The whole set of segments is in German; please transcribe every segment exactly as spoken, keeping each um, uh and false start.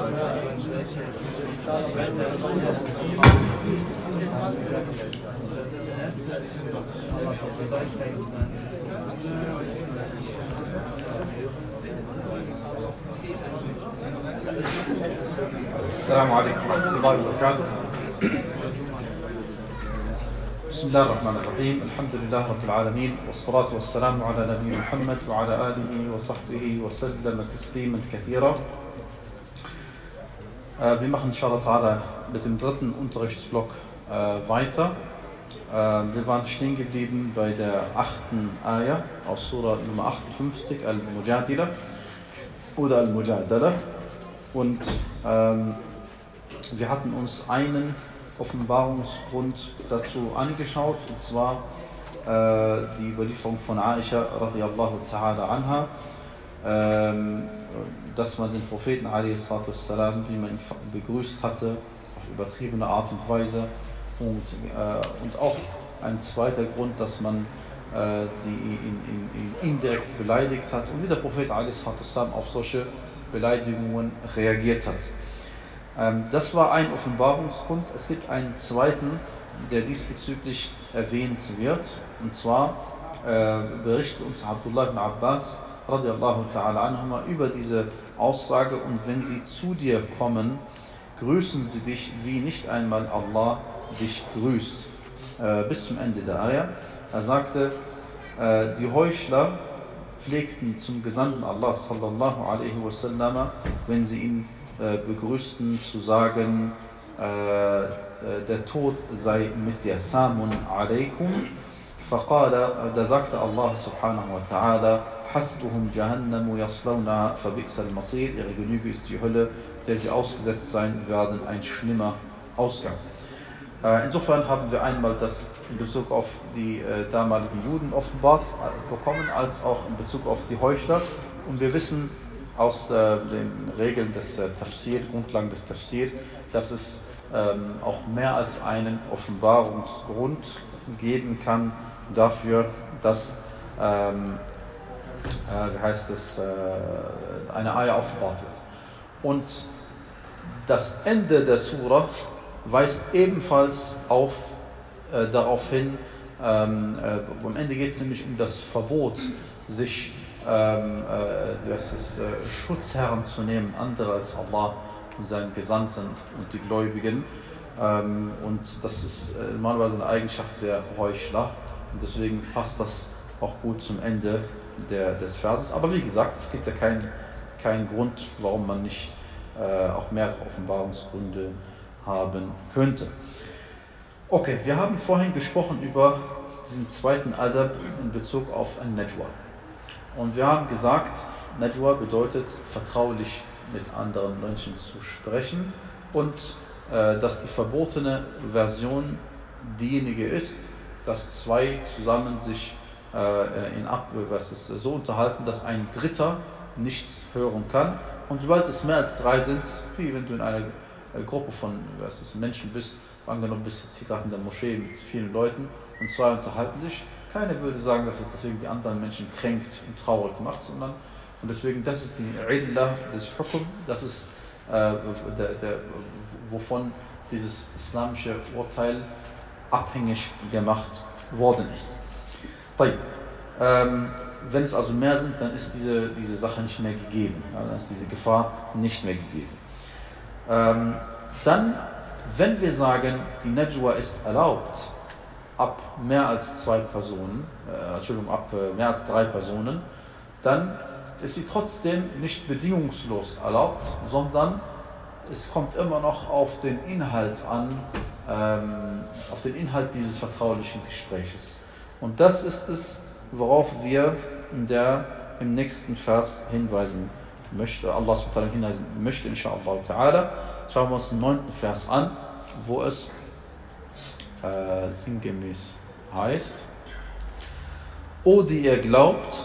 السلام عليكم ورحمة الله وبركاته. بسم الله الرحمن الرحيم. الحمد لله رب العالمين والصلاة والسلام على نبينا محمد وعلى آله وصحبه وسلم تسليما كثيرا. Wir machen inshallah ta'ala mit dem dritten Unterrichtsblock weiter. Wir waren stehen geblieben bei der achten Ayah aus Surah Nummer achtundfünfzig, Al-Mujadila oder Al-Mujadala. Und ähm, wir hatten uns einen Offenbarungsgrund dazu angeschaut, und zwar äh, die Überlieferung von Aisha radiyallahu ta'ala anha, ähm, dass man den Propheten alaihi salatu wassalam, wie man ihn begrüßt hatte, auf übertriebene Art und Weise, und, äh, und auch ein zweiter Grund, dass man äh, sie in, in, in indirekt beleidigt hat und wie der Prophet alaihi salatu wassalam auf solche Beleidigungen reagiert hat. Ähm, das war ein Offenbarungsgrund. Es gibt einen zweiten, der diesbezüglich erwähnt wird, und zwar äh, berichtet uns Abdullah ibn Abbas radiallahu ta'ala anhuma über diese Aussage: Und wenn sie zu dir kommen, grüßen sie dich, wie nicht einmal Allah dich grüßt. Äh, bis zum Ende der Ayah. Er sagte, äh, die Heuchler pflegten zum Gesandten Allah sallallahu alaihi wasallam, wenn sie ihn äh, begrüßten, zu sagen, äh, der Tod sei mit dir, Samun alaikum. Faqala, da sagte Allah subhanahu wa ta'ala, hasbuhum jahannamu yaslawna fa bi'sal masir, ihre Genüge ist die Hölle, der sie ausgesetzt sein werden, ein schlimmer Ausgang. Insofern haben wir einmal das in Bezug auf die äh, damaligen Juden offenbart äh, bekommen, als auch in Bezug auf die Heuchler. Und wir wissen aus äh, den Regeln des äh, Tafsir, Grundlagen des Tafsir, dass es ähm, auch mehr als einen Offenbarungsgrund geben kann dafür, dass ähm, äh, wie heißt es, äh, eine Ayah offenbart wird. Und das Ende der Surah weist ebenfalls auf, äh, darauf hin, ähm, äh, am Ende geht es nämlich um das Verbot, sich ähm, äh, das ist, äh, Schutzherren zu nehmen, andere als Allah und seinen Gesandten und die Gläubigen. Ähm, und das ist äh, normalerweise eine Eigenschaft der Heuchler, und deswegen passt das auch gut zum Ende der, des Verses. Aber wie gesagt, es gibt ja keinen kein Grund, warum man nicht äh, auch mehrere Offenbarungsgründe haben könnte. Okay, wir haben vorhin gesprochen über diesen zweiten Adab in Bezug auf ein Najwa. Und wir haben gesagt, Najwa bedeutet vertraulich mit anderen Menschen zu sprechen, und äh, dass die verbotene Version diejenige ist, dass zwei zusammen sich äh, in Ab was ist, so unterhalten, dass ein Dritter nichts hören kann. Und sobald es mehr als drei sind, wie wenn du in einer Gruppe von was ist, Menschen bist, angenommen bist jetzt hier gerade in der Moschee mit vielen Leuten und zwei unterhalten sich, keiner würde sagen, dass es deswegen die anderen Menschen kränkt und traurig macht, sondern, und deswegen, das ist die Illah des Hukum, das ist äh, der, der, wovon dieses islamische Urteil abhängig gemacht worden ist. Ähm, wenn es also mehr sind, dann ist diese, diese Sache nicht mehr gegeben, ja, dann ist diese Gefahr nicht mehr gegeben. Ähm, dann, wenn wir sagen, die Najwa ist erlaubt ab mehr als zwei Personen, äh, Entschuldigung, ab äh, mehr als drei Personen, dann ist sie trotzdem nicht bedingungslos erlaubt, sondern es kommt immer noch auf den Inhalt an, ähm, auf den Inhalt dieses vertraulichen Gespräches. Und das ist es, worauf wir in der, im nächsten Vers hinweisen möchte, Allah subhanahu wa ta'ala hinweisen möchte, inshallah ta'ala. Schauen wir uns den neunten Vers an, wo es äh, sinngemäß heißt: O die ihr glaubt,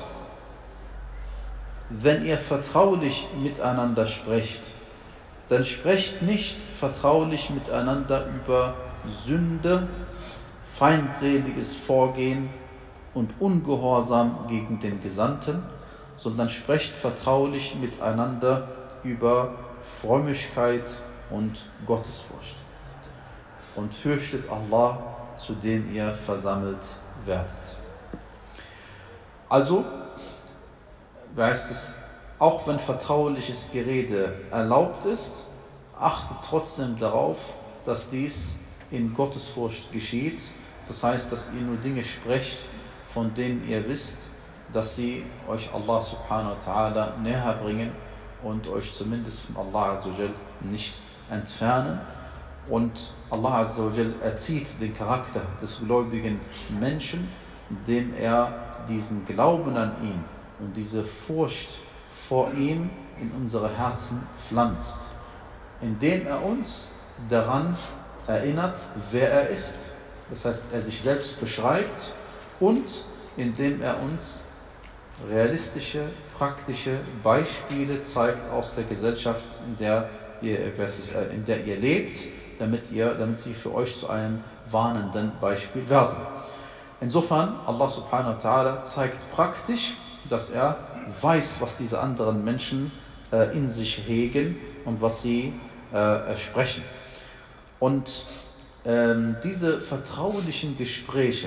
wenn ihr vertraulich miteinander sprecht, dann sprecht nicht vertraulich miteinander über Sünde, feindseliges Vorgehen und Ungehorsam gegen den Gesandten, sondern sprecht vertraulich miteinander über Frömmigkeit und Gottesfurcht. Und fürchtet Allah, zu dem ihr versammelt werdet. Also heißt es, auch wenn vertrauliches Gerede erlaubt ist, achtet trotzdem darauf, dass dies in Gottesfurcht geschieht. Das heißt, dass ihr nur Dinge sprecht, von denen ihr wisst, dass sie euch Allah subhanahu wa ta'ala näher bringen und euch zumindest von Allah azza wa jal nicht entfernen. Und Allah azza wa jal erzieht den Charakter des gläubigen Menschen, indem er diesen Glauben an ihn und diese Furcht vor ihm in unsere Herzen pflanzt, indem er uns daran erinnert, wer er ist, das heißt, er sich selbst beschreibt, und indem er uns realistische, praktische Beispiele zeigt aus der Gesellschaft, in der ihr, in der ihr lebt, damit, ihr, damit sie für euch zu einem warnenden Beispiel werden. Insofern, Allah subhanahu wa ta'ala zeigt praktisch, dass er weiß, was diese anderen Menschen äh, in sich hegen und was sie äh, sprechen. Und ähm, diese vertraulichen Gespräche,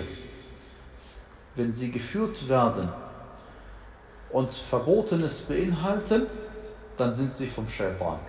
wenn sie geführt werden und Verbotenes beinhalten, dann sind sie vom Shaitan.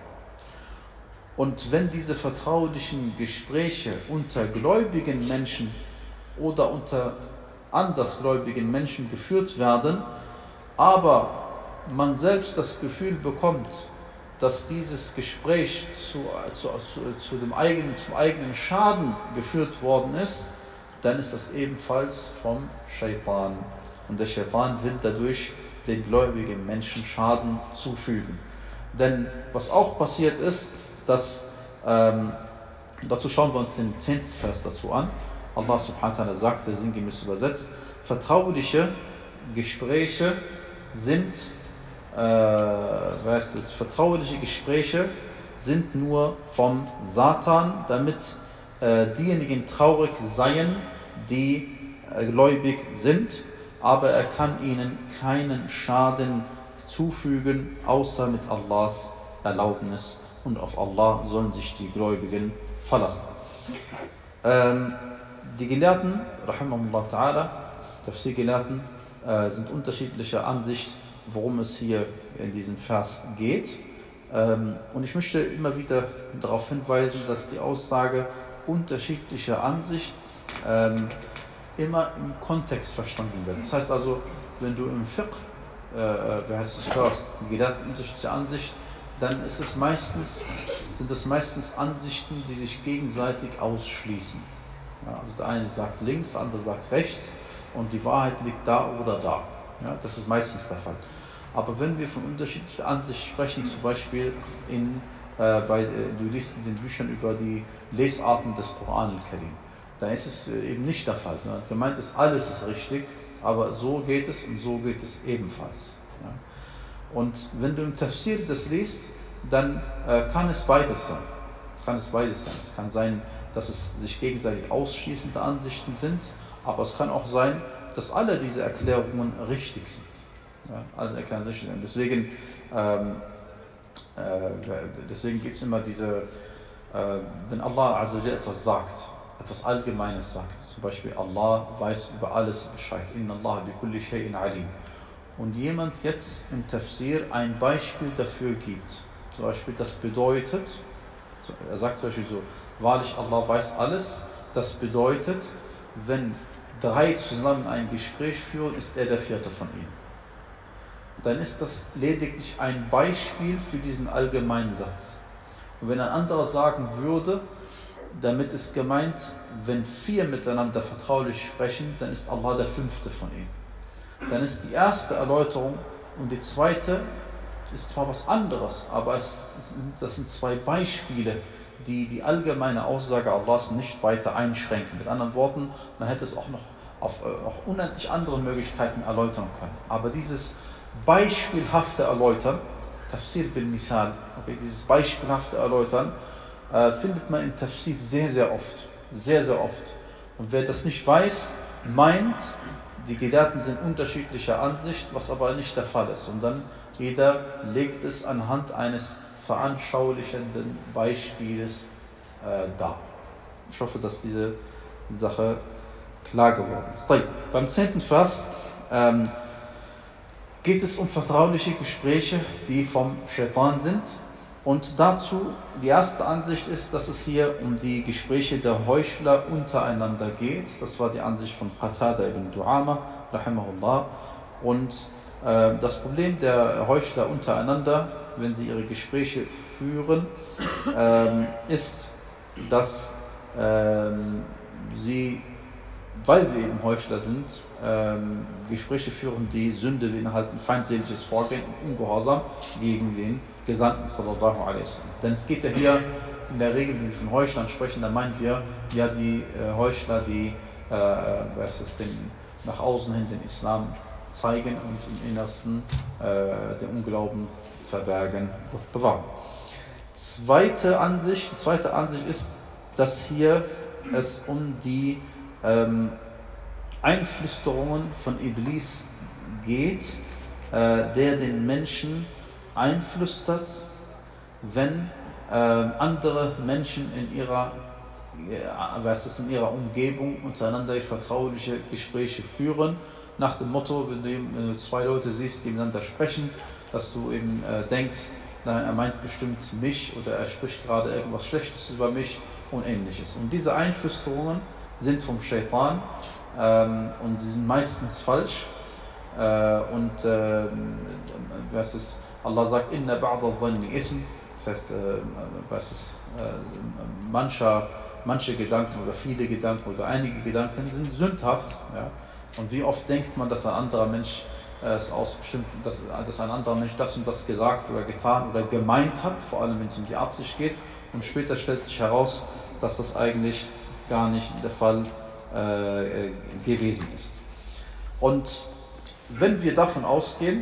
Und wenn diese vertraulichen Gespräche unter gläubigen Menschen oder unter andersgläubigen Menschen geführt werden, aber man selbst das Gefühl bekommt, dass dieses Gespräch zu, zu, zu, zu dem eigenen, zum eigenen Schaden geführt worden ist, dann ist das ebenfalls vom Shaitan. Und der Shaitan will dadurch den gläubigen Menschen Schaden zufügen. Denn was auch passiert ist, dass, ähm, dazu schauen wir uns den zehnten Vers dazu an. Allah subhanahu wa ta'ala sagte, sinngemäß übersetzt, vertrauliche Gespräche sind, äh, heißt es, vertrauliche Gespräche sind nur vom Satan, damit äh, diejenigen traurig seien, die äh, gläubig sind, aber er kann ihnen keinen Schaden zufügen, außer mit Allahs Erlaubnis, und auf Allah sollen sich die Gläubigen verlassen. Ähm, die Gelehrten, rahimahullah ta'ala, Tafsir-Gelehrten, äh, sind unterschiedlicher Ansicht, worum es hier in diesem Vers geht. Ähm, und ich möchte immer wieder darauf hinweisen, dass die Aussage unterschiedlicher Ansicht ähm, immer im Kontext verstanden wird. Das heißt also, wenn du im Fiqh, äh, wie heißt es, hörst, die Gelehrten unterschiedlicher Ansicht, dann ist es meistens, sind es meistens Ansichten, die sich gegenseitig ausschließen. Ja, also der eine sagt links, der andere sagt rechts, und die Wahrheit liegt da oder da. Ja, das ist meistens der Fall. Aber wenn wir von unterschiedlicher Ansicht sprechen, zum Beispiel in, äh, bei, du liest in den Büchern über die Lesarten des Koran al-Karim, dann ist es eben nicht der Fall. Sondern gemeint ist, alles ist richtig, aber so geht es und so geht es ebenfalls. Ja. Und wenn du im Tafsir das liest, dann äh, kann es beides sein. Kann es beides sein. Es kann sein, dass es sich gegenseitig ausschließende Ansichten sind, aber es kann auch sein, dass alle diese Erklärungen richtig sind. Ja, alle Erklärungen richtig sind. Deswegen, ähm, äh, deswegen gibt es immer diese, äh, wenn Allah Azza wa Jalla etwas sagt, etwas Allgemeines sagt, zum Beispiel Allah weiß über alles Bescheid, Inna Allah bi kulli shay'in alim, und jemand jetzt im Tafsir ein Beispiel dafür gibt, zum Beispiel das bedeutet, er sagt zum Beispiel so, wahrlich Allah weiß alles, das bedeutet, wenn drei zusammen ein Gespräch führen, ist er der vierte von ihnen. Dann ist das lediglich ein Beispiel für diesen allgemeinen Satz. Und wenn ein anderer sagen würde, damit ist gemeint, wenn vier miteinander vertraulich sprechen, dann ist Allah der fünfte von ihnen. Dann ist die erste Erläuterung und die zweite ist zwar was anderes, aber es sind, das sind zwei Beispiele, die die allgemeine Aussage Allahs nicht weiter einschränken. Mit anderen Worten, man hätte es auch noch auf auch unendlich andere Möglichkeiten erläutern können. Aber dieses beispielhafte Erläutern, Tafsir bil Mithal, okay, dieses beispielhafte Erläutern, äh, findet man im Tafsir sehr, sehr oft. Sehr, sehr oft. Und wer das nicht weiß, meint, die Gelehrten sind unterschiedlicher Ansicht, was aber nicht der Fall ist. Und dann jeder legt es anhand eines veranschaulichenden Beispieles äh, dar. Ich hoffe, dass diese Sache klar geworden ist. Beim zehnten Vers ähm, geht es um vertrauliche Gespräche, die vom Shaitan sind. Und dazu, die erste Ansicht ist, dass es hier um die Gespräche der Heuchler untereinander geht. Das war die Ansicht von Qatada ibn Du'ama, rahimahullah. Und äh, das Problem der Heuchler untereinander, wenn sie ihre Gespräche führen, äh, ist, dass äh, sie, weil sie eben Heuchler sind, ähm, Gespräche führen, die Sünde beinhalten, feindseliges Vorgehen und Ungehorsam gegen den Gesandten sallallahu alaihi wasallam. Denn es geht ja hier in der Regel, wenn wir von Heuchlern sprechen, dann meinen wir ja die äh, Heuchler, die äh, was ist den, nach außen hin den Islam zeigen und im Innersten äh, den Unglauben verbergen und bewahren. Zweite Ansicht, die zweite Ansicht ist, dass hier es um die ähm, Einflüsterungen von Iblis geht, äh, der den Menschen einflüstert, wenn äh, andere Menschen in ihrer, äh, was ist, in ihrer Umgebung untereinander vertrauliche Gespräche führen, nach dem Motto, wenn du, wenn du zwei Leute siehst, die miteinander sprechen, dass du eben äh, denkst, na, er meint bestimmt mich oder er spricht gerade irgendwas Schlechtes über mich und ähnliches. Und diese Einflüsterungen sind vom Shaitan ähm, und sie sind meistens falsch. Äh, und äh, was ist, Allah sagt, inna ba'da dhanni ithm, das heißt, äh, was ist, äh, mancher, manche Gedanken oder viele Gedanken oder einige Gedanken sind sündhaft. Ja? Und wie oft denkt man, dass ein anderer Mensch äh, es aus bestimmten, dass, dass ein anderer Mensch das und das gesagt oder getan oder gemeint hat, vor allem wenn es um die Absicht geht, und später stellt sich heraus, dass das eigentlich gar nicht der Fall äh, gewesen ist. Und wenn wir davon ausgehen,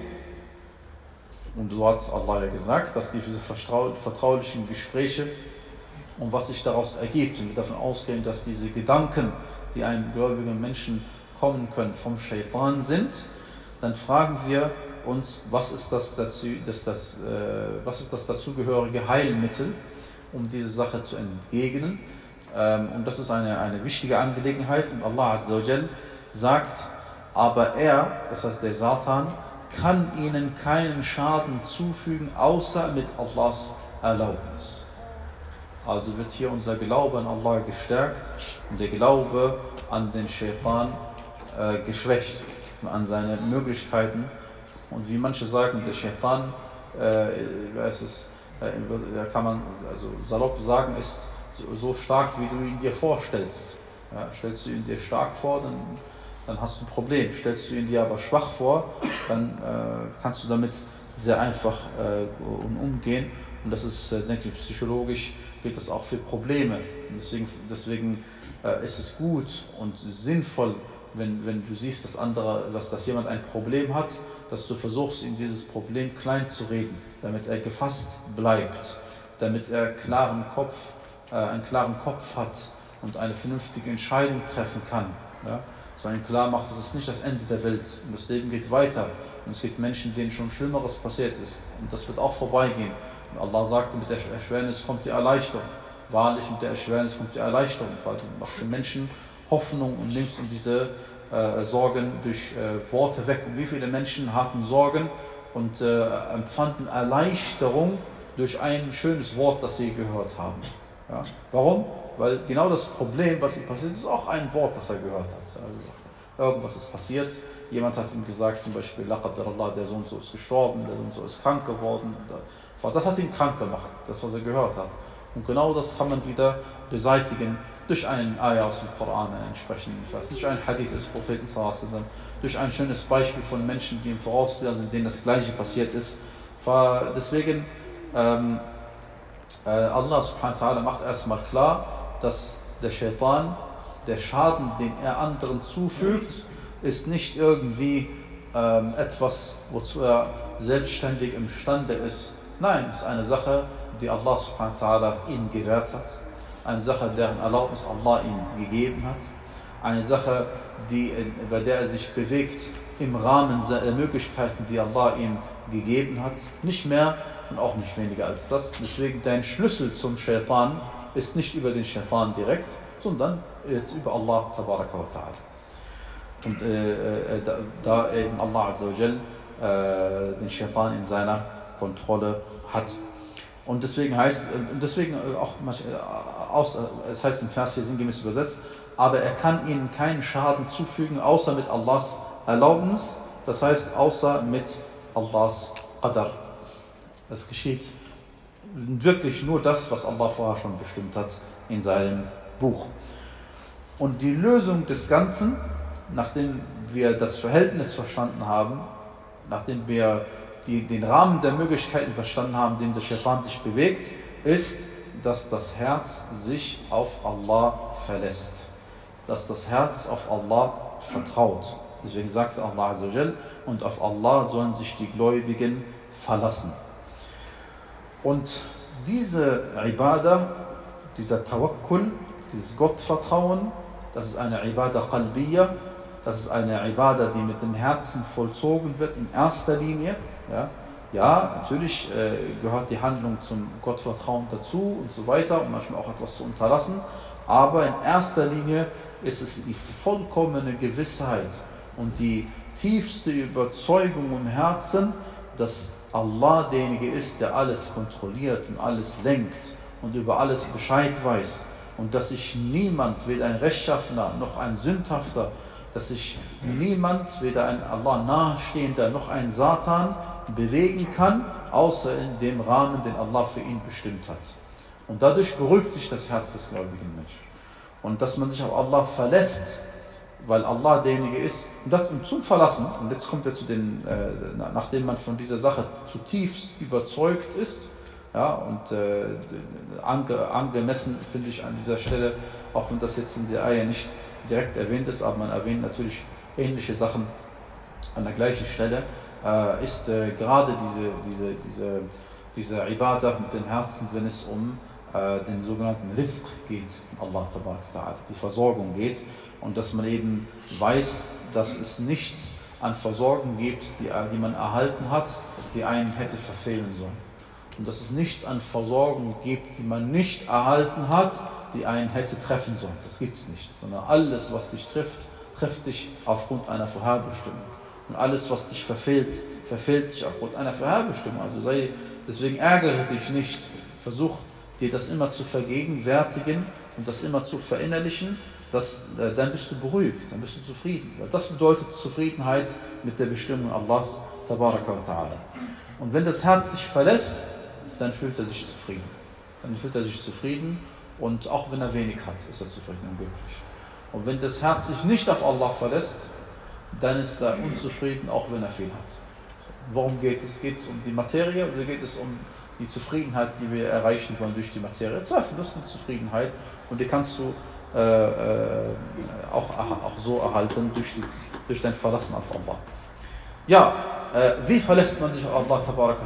und so hat es Allah ja gesagt, dass diese vertraulichen Gespräche und was sich daraus ergibt, wenn wir davon ausgehen, dass diese Gedanken, die einem gläubigen Menschen kommen können, vom Shaitan sind, dann fragen wir uns, was ist das, dazu, das, das, äh, was ist das dazugehörige Heilmittel, um diese Sache zu entgegnen. Ähm, und das ist eine, eine wichtige Angelegenheit. Und Allah Azza wa Jal sagt, aber er, das heißt der Satan, kann ihnen keinen Schaden zufügen, außer mit Allahs Erlaubnis. Also wird hier unser Glaube an Allah gestärkt und der Glaube an den Shaitan äh, geschwächt, an seine Möglichkeiten. Und wie manche sagen, der Shaitan, äh, es ist, äh, kann man also salopp sagen, ist so, so stark, wie du ihn dir vorstellst. Ja, stellst du ihn dir stark vor, dann, dann hast du ein Problem. Stellst du ihn dir aber schwach vor, dann äh, kannst du damit sehr einfach äh, umgehen. Und das ist, äh, denke ich, psychologisch gilt das auch für Probleme. Und deswegen deswegen äh, ist es gut und sinnvoll, wenn, wenn du siehst, dass, andere, dass, dass jemand ein Problem hat, dass du versuchst, ihm dieses Problem klein zu reden, damit er gefasst bleibt, damit er klaren Kopf, äh, einen klaren Kopf hat und eine vernünftige Entscheidung treffen kann. Ja? Dass man ihm klar macht, das ist nicht das Ende der Welt und das Leben geht weiter. Und es gibt Menschen, denen schon Schlimmeres passiert ist und das wird auch vorbeigehen. Und Allah sagte, mit der Erschwernis kommt die Erleichterung. Wahrlich, mit der Erschwernis kommt die Erleichterung. Weil du machst den Menschen Hoffnung und nimmst ihm diese äh, Sorgen durch äh, Worte weg. Und wie viele Menschen hatten Sorgen und äh, empfanden Erleichterung durch ein schönes Wort, das sie gehört haben. Ja? Warum? Weil genau das Problem, was ihm passiert ist, auch ein Wort, das er gehört hat. Also, irgendwas ist passiert. Jemand hat ihm gesagt, zum Beispiel, Laqadarallah, der Sohn so ist gestorben, der Sohn so ist krank geworden. Das hat ihn krank gemacht, das, was er gehört hat. Und genau das kann man wieder beseitigen durch einen Ayah aus dem Koran, einen entsprechenden Vers, durch einen Hadith des Propheten, durch ein schönes Beispiel von Menschen, die im Vorausgegangen sind, denen das Gleiche passiert ist. Deswegen, ähm, äh, Allah subhanahu wa ta'ala macht erstmal klar, dass der Shaitan, der Schaden, den er anderen zufügt, ist nicht irgendwie ähm, etwas, wozu er selbstständig imstande ist. Nein, es ist eine Sache, die Allah subhanahu wa ta'ala ihm gewährt hat. Eine Sache, deren Erlaubnis Allah ihm gegeben hat. Eine Sache, die, bei der er sich bewegt im Rahmen der Möglichkeiten, die Allah ihm gegeben hat. Nicht mehr und auch nicht weniger als das. Deswegen dein Schlüssel zum Shaitan ist nicht über den Shaitan direkt, sondern über Allah Tabaraka wa Ta'ala. Und äh, da, da eben Allah Azza wa Jal äh, den Shaitan in seiner Kontrolle hat. Und deswegen heißt, deswegen auch, es heißt im Vers hier sinngemäß übersetzt, aber er kann ihnen keinen Schaden zufügen, außer mit Allahs Erlaubnis, das heißt außer mit Allahs Qadar. Es geschieht wirklich nur das, was Allah vorher schon bestimmt hat in seinem Buch. Und die Lösung des Ganzen, nachdem wir das Verhältnis verstanden haben, nachdem wir die, den Rahmen der Möglichkeiten verstanden haben, in dem der Shaitan sich bewegt, ist, dass das Herz sich auf Allah verlässt. Dass das Herz auf Allah vertraut. Deswegen sagt Allah Azza wa Jal, und auf Allah sollen sich die Gläubigen verlassen. Und diese Ibadah, dieser Tawakkul, dieses Gottvertrauen, das ist eine Ibadah Qalbiyya, das ist eine Ibadah, die mit dem Herzen vollzogen wird in erster Linie. Ja, ja natürlich äh, gehört die Handlung zum Gottvertrauen dazu und so weiter und manchmal auch etwas zu unterlassen, aber in erster Linie ist es die vollkommene Gewissheit und die tiefste Überzeugung im Herzen, dass Allah derjenige ist, der alles kontrolliert und alles lenkt und über alles Bescheid weiß und dass sich niemand, weder ein Rechtschaffener noch ein Sündhafter, dass sich niemand, weder ein Allah nahestehender noch ein Satan bewegen kann, außer in dem Rahmen, den Allah für ihn bestimmt hat. Und dadurch beruhigt sich das Herz des gläubigen Menschen. Und dass man sich auf Allah verlässt, weil Allah derjenige ist, und, das, und zum Verlassen, und jetzt kommt er zu den, äh, nachdem man von dieser Sache zutiefst überzeugt ist, ja, und äh, ange, angemessen finde ich an dieser Stelle, auch wenn das jetzt in der Ayah nicht direkt erwähnt ist, aber man erwähnt natürlich ähnliche Sachen an der gleichen Stelle, äh, ist äh, gerade diese, diese, diese, diese Ibadah mit dem Herzen, wenn es um äh, den sogenannten Rizq geht, Allah Ta'ala, die Versorgung geht, und dass man eben weiß, dass es nichts an Versorgung gibt, die, die man erhalten hat, die einen hätte verfehlen sollen. Und dass es nichts an Versorgung gibt, die man nicht erhalten hat, die einen hätte treffen sollen. Das gibt es nicht. Sondern alles, was dich trifft, trifft dich aufgrund einer Vorherbestimmung. Und alles, was dich verfehlt, verfehlt dich aufgrund einer Vorherbestimmung. Also sei, deswegen ärgere dich nicht. Versuch dir das immer zu vergegenwärtigen und das immer zu verinnerlichen. Das, äh, dann bist du beruhigt, dann bist du zufrieden. Weil das bedeutet Zufriedenheit mit der Bestimmung Allahs Tabaraka wa Ta'ala. Und wenn das Herz sich verlässt, dann fühlt er sich zufrieden. Dann fühlt er sich zufrieden und auch wenn er wenig hat, ist er zufrieden und glücklich. Und wenn das Herz sich nicht auf Allah verlässt, dann ist er unzufrieden, auch wenn er viel hat. Worum geht es? Geht es um die Materie oder geht es um die Zufriedenheit, die wir erreichen wollen durch die Materie? Zweifellos eine Zufriedenheit und die kannst du äh, äh, auch, auch so erhalten durch, die, durch dein Verlassen auf Allah. Ja, äh, wie verlässt man sich auf Allah Tabaraka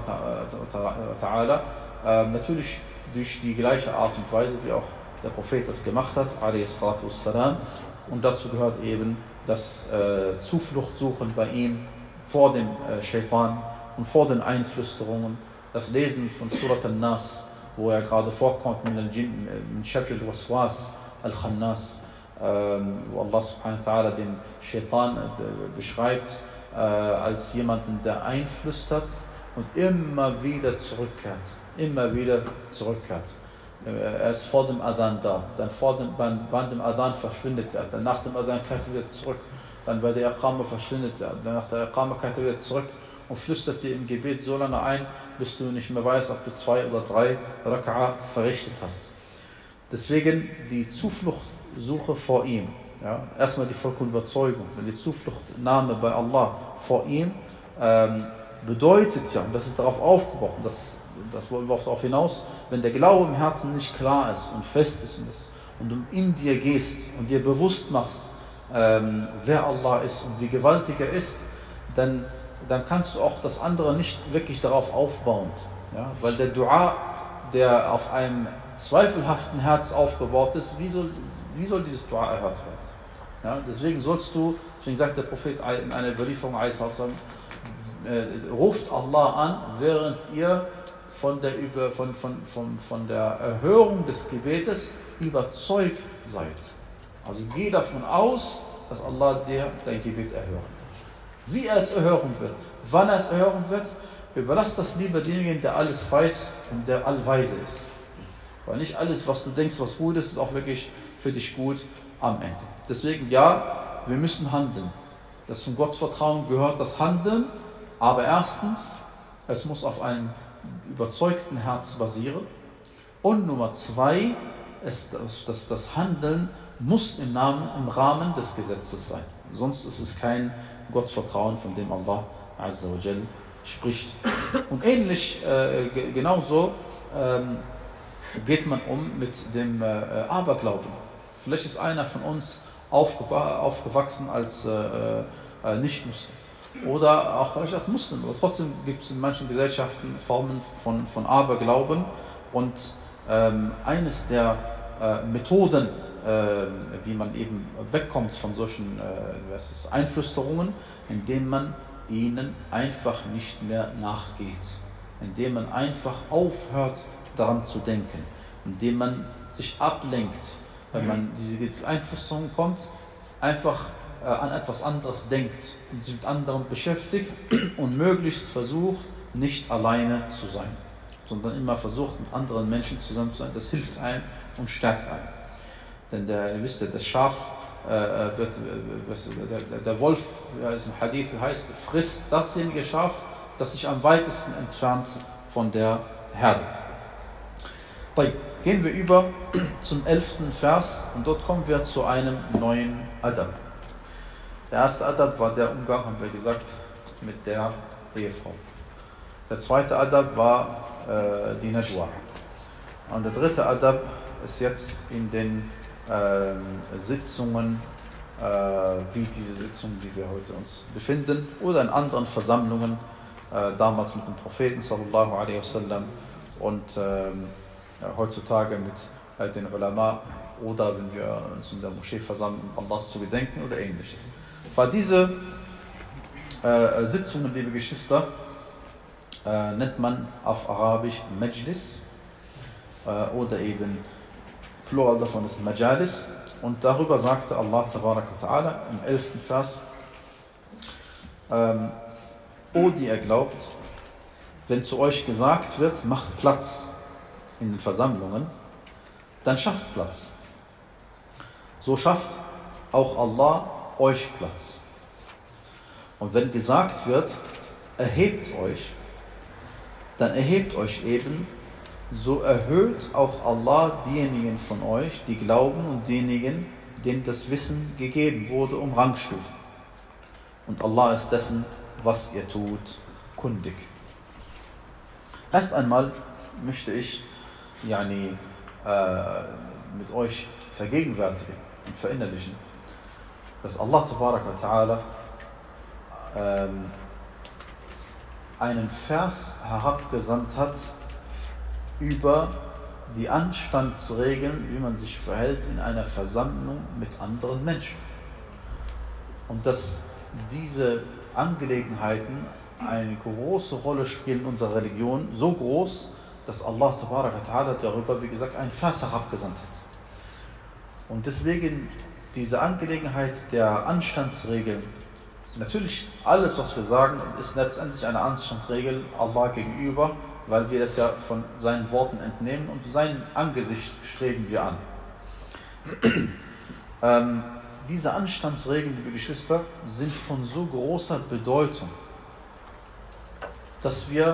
Ta'ala? Äh, natürlich durch die gleiche Art und Weise, wie auch der Prophet das gemacht hat, alayhi salatu wassalam. Und dazu gehört eben das äh, Zuflucht suchen bei ihm vor dem äh, Shaitan und vor den Einflüsterungen. Das Lesen von Surat al-Nas, wo er gerade vorkommt mit dem min Sharr al-Waswas al-Khannas, ähm, wo Allah subhanahu wa ta'ala den Shaitan äh, beschreibt äh, als jemanden, der einflüstert und immer wieder zurückkehrt. Immer wieder zurückkehrt. Er ist vor dem Adhan da, dann vor dem, bei dem Adhan verschwindet er, dann nach dem Adhan kehrt er wieder zurück, dann bei der Iqama verschwindet er, dann nach der Iqama kehrt er wieder zurück und flüstert dir im Gebet so lange ein, bis du nicht mehr weißt, ob du zwei oder drei Raka'a verrichtet hast. Deswegen die Zufluchtsuche vor ihm, ja, erstmal die vollkommene Überzeugung, die Zufluchtnahme bei Allah vor ihm ähm, bedeutet ja, und das ist darauf aufgebaut, dass das wollen wir darauf hinaus, wenn der Glaube im Herzen nicht klar ist und fest ist und, das, und du in dir gehst und dir bewusst machst, ähm, wer Allah ist und wie gewaltig er ist, dann, dann kannst du auch das andere nicht wirklich darauf aufbauen. Ja? Weil der Dua, der auf einem zweifelhaften Herz aufgebaut ist, wie soll, wie soll dieses Dua erhört werden? Ja? Deswegen sollst du, deswegen sagt der Prophet in einer Überlieferung, äh, ruft Allah an, während ihr von der, über, von, von, von, von der Erhörung des Gebetes überzeugt seid. Also geh davon aus, dass Allah dir dein Gebet erhören wird. Wie er es erhören wird, wann er es erhören wird, überlass das lieber demjenigen, der alles weiß und der allweise ist. Weil nicht alles, was du denkst, was gut ist, ist auch wirklich für dich gut am Ende. Deswegen ja, wir müssen handeln. Das zum Gottvertrauen gehört das Handeln, aber erstens, es muss auf einem überzeugten Herz basieren. Und Nummer zwei, ist das, das, das Handeln muss im, Namen, im Rahmen des Gesetzes sein. Sonst ist es kein Gottvertrauen, von dem Allah Azza wa Jal spricht. Und ähnlich, äh, g- genauso ähm, geht man um mit dem äh, Aberglauben. Vielleicht ist einer von uns aufgewa- aufgewachsen als äh, äh, Nicht-Muslim oder auch vielleicht als Muslim, aber trotzdem gibt es in manchen Gesellschaften Formen von, von Aberglauben und ähm, eines der äh, Methoden, äh, wie man eben wegkommt von solchen äh, was ist, Einflüsterungen, indem man ihnen einfach nicht mehr nachgeht, indem man einfach aufhört daran zu denken, indem man sich ablenkt, wenn man diese Einflüsterung kommt, einfach äh, an etwas anderes denkt und sich mit anderen beschäftigt und möglichst versucht, nicht alleine zu sein, sondern immer versucht, mit anderen Menschen zusammen zu sein. Das hilft einem und stärkt einen. Denn der, ihr wisst ja, das Schaf äh, wird, äh, der, der Wolf, ja, es im Hadith heißt, frisst dasjenige Schaf, das sich am weitesten entfernt von der Herde. Gehen wir über zum elften Vers und dort kommen wir zu einem neuen Adab. Der erste Adab war der Umgang, haben wir gesagt, mit der Ehefrau. Der zweite Adab war äh, die Najwa. Und der dritte Adab ist jetzt in den äh, Sitzungen, äh, wie diese Sitzungen, die wir heute uns befinden, oder in anderen Versammlungen, äh, damals mit dem Propheten sallallahu alaihi wasallam und äh, heutzutage mit äh, den Ulama oder wenn wir uns in der Moschee versammeln, um Allahs zu gedenken oder ähnliches. War diese äh, Sitzungen, liebe Geschwister, äh, nennt man auf Arabisch Majlis äh, oder eben Plural davon ist Majalis. Und darüber sagte Allah Tabarak wa Ta'ala im elften Vers, ähm, O die ihr glaubt, wenn zu euch gesagt wird, macht Platz in den Versammlungen, dann schafft Platz. So schafft auch Allah euch Platz. Und wenn gesagt wird, erhebt euch, dann erhebt euch eben, so erhöht auch Allah diejenigen von euch, die glauben und diejenigen, denen das Wissen gegeben wurde, um Rangstufen. Und Allah ist dessen, was ihr tut, kundig. Erst einmal möchte ich yani, äh, mit euch vergegenwärtigen und verinnerlichen, dass Allah Tabarak wa Ta'ala ähm, einen Vers herabgesandt hat über die Anstandsregeln, wie man sich verhält in einer Versammlung mit anderen Menschen. Und dass diese Angelegenheiten eine große Rolle spielen in unserer Religion, so groß, dass Allah Tabarak wa Ta'ala darüber, wie gesagt, einen Vers herabgesandt hat. Und deswegen diese Angelegenheit der Anstandsregeln, natürlich alles, was wir sagen, ist letztendlich eine Anstandsregel Allah gegenüber, weil wir das ja von seinen Worten entnehmen und sein Angesicht streben wir an. ähm, diese Anstandsregeln, liebe Geschwister, sind von so großer Bedeutung, dass wir,